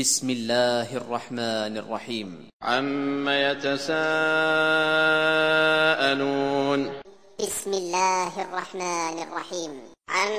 بسم الله الرحمن الرحيم. عم يتساءلون. بسم الله الرحمن الرحيم. عم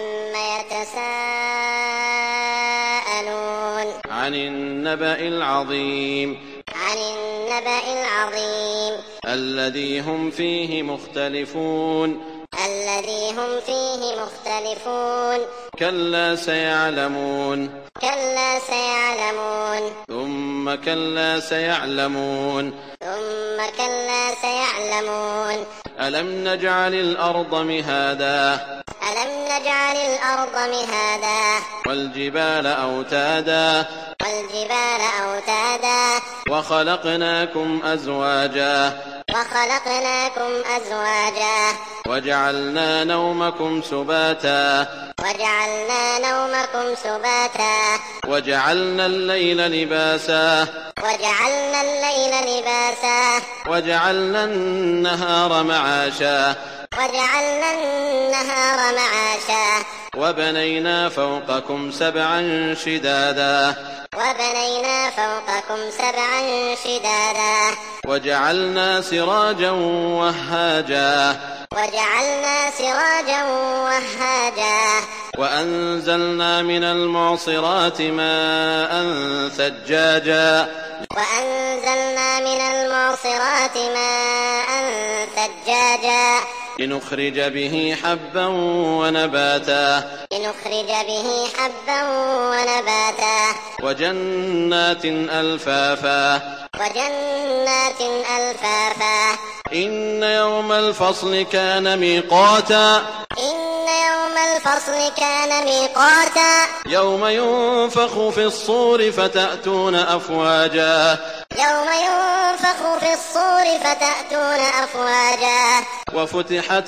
يتساءلون. عن النبأ العظيم. عن النبأ العظيم. الذي هم فيه مختلفون. الذي هم فيه مختلفون. كلا سيعلمون. كلا سيعلمون. ثم كلا سيعلمون. ثم كلا سيعلمون. ألم نجعل الأرض مهادا. ألم نجعل الأرض مهادا. والجبال أوتادا. والجبال أوتادا. وخلقناكم أزواجا. وخلقناكم أزواجا. وجعلنا نومكم سباتا. وجعلنا نومكم سباتا. وجعلنا الليل لباسا. وجعلنا الليل لباسا. وجعلنا النهار معاشا. وجعلنا النهار معاشا. وبنينا فوقكم سبعا شدادا. وبنينا فوقكم سبعا شدادا. وجعلنا سراجا وهاجا. وجعلنا سراجا وهاجا. وأنزلنا من المعصرات ماء ثجاجا. وأنزلنا من المعصرات ماء ثجاجا. لنخرج به حبا ونباتا. لنخرج به حبا ونباتا. وجنات ألفافا. وجنات ألفافا. إن يوم الفصل كان ميقاتا. إن يوم الفصل كان ميقاتا. يوم ينفخ في الصور فتأتون أفواجا. يوم ينفخ في الصور فتأتون أفواجا. وفتحت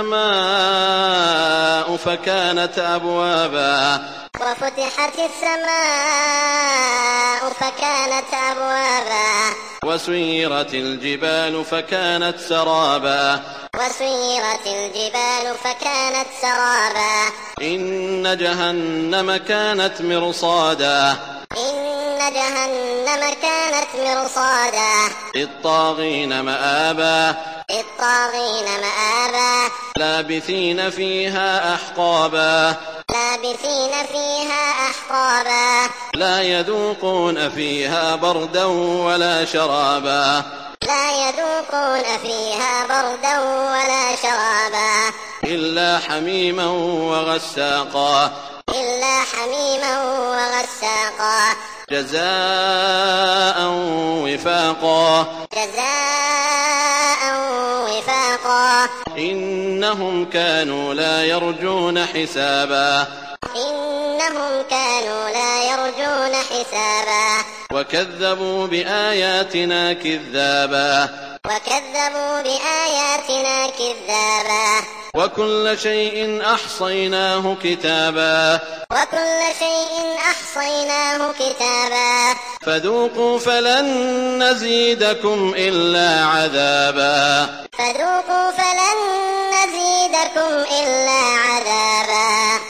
السماء فكانت أبوابا. وفتحت السماء فكانت أبوابا. وسيرت الجبال فكانت سرابا. وسيرت الجبال فكانت سرابا. إن جهنم كانت مرصادا. إن جهنم كانت مرصادا. للطاغين مآبا. للطاغين مآبا. لابثين فيها أحقابا. لابثين فيها أحقابا. لا يذوقون فيها بردا ولا شرابا. لا يذوقون فيها بردا ولا شرابا. إلا حميما وغساقا. إلا حميما وغساقا. جزاء وفاقا. جزاء وفاقا. إنهم كانوا لا يرجون حسابا. إنهم كانوا لا يرجون حسابا. وكذبوا بآياتنا كذابا. وكذبوا بآياتنا كذابا. وكل شيء أحصيناه كتابا. وكل شيء أحصيناه كتابا. فذوقوا فلن نزيدكم إلا عذابا. فذوقوا فلن نزيدكم إلا عذابا.